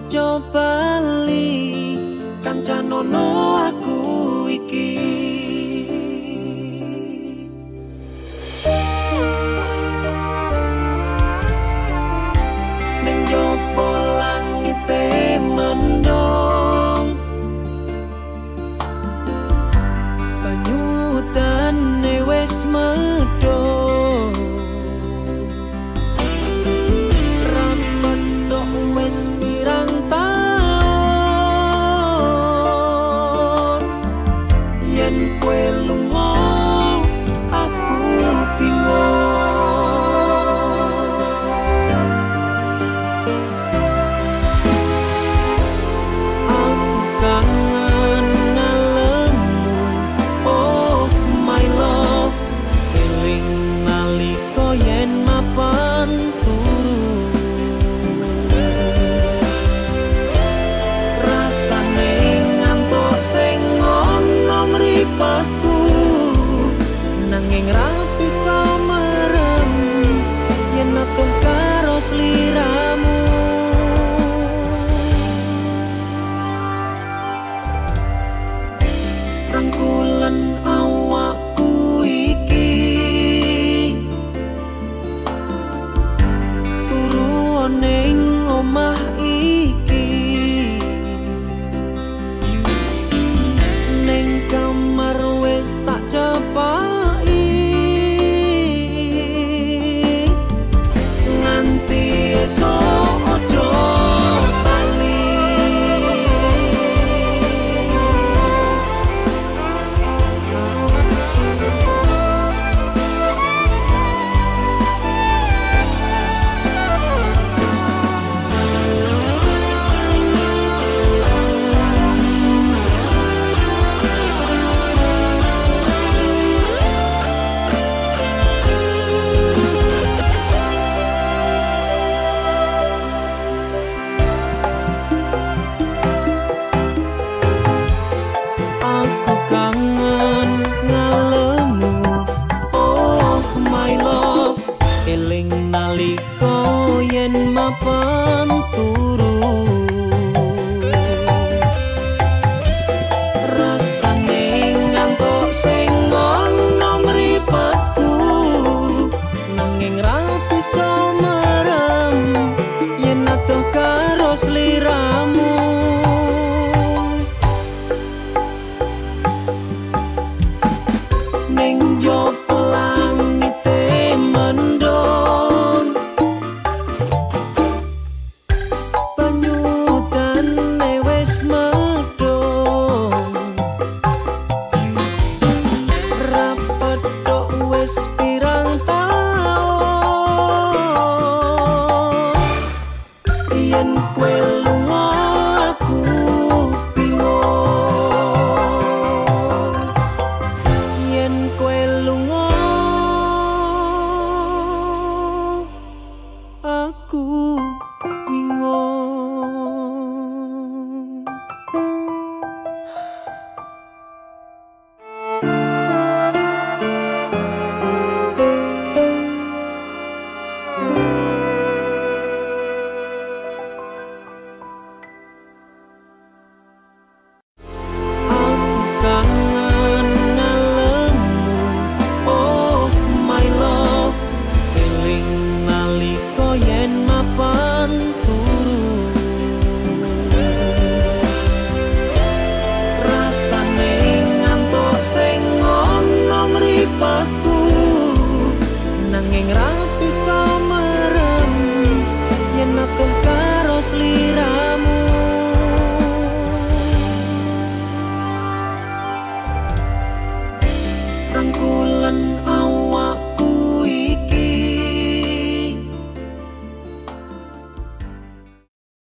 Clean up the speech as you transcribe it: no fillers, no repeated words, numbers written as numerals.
ojo bali kancanono aku iki. Ning jopo langite mendung banyutane wis medhot rapat tok wis pirang taun yen kowe lunga aku nanging ra bisa merem yen atung karo sliramu. Rangkulan awakku iki turu ning omah iki ning kamar wis tak cepaki nganti esok ojo bali. Eling nalika yen mapan turu rasane ngantuk sing ana mripatku nanging ra bisa merem yen adoh karo sliramu. Ning jopo langite mendung banyutane wis medhot rapat tok wis pirang taun yen kowe lunga aku bingung. Yen kowe lunga aku bingung. Aku kangen ngalemu, oh my love, eling nalika yen mapan turu rasane ngantuk sing ana mripatku nanging ra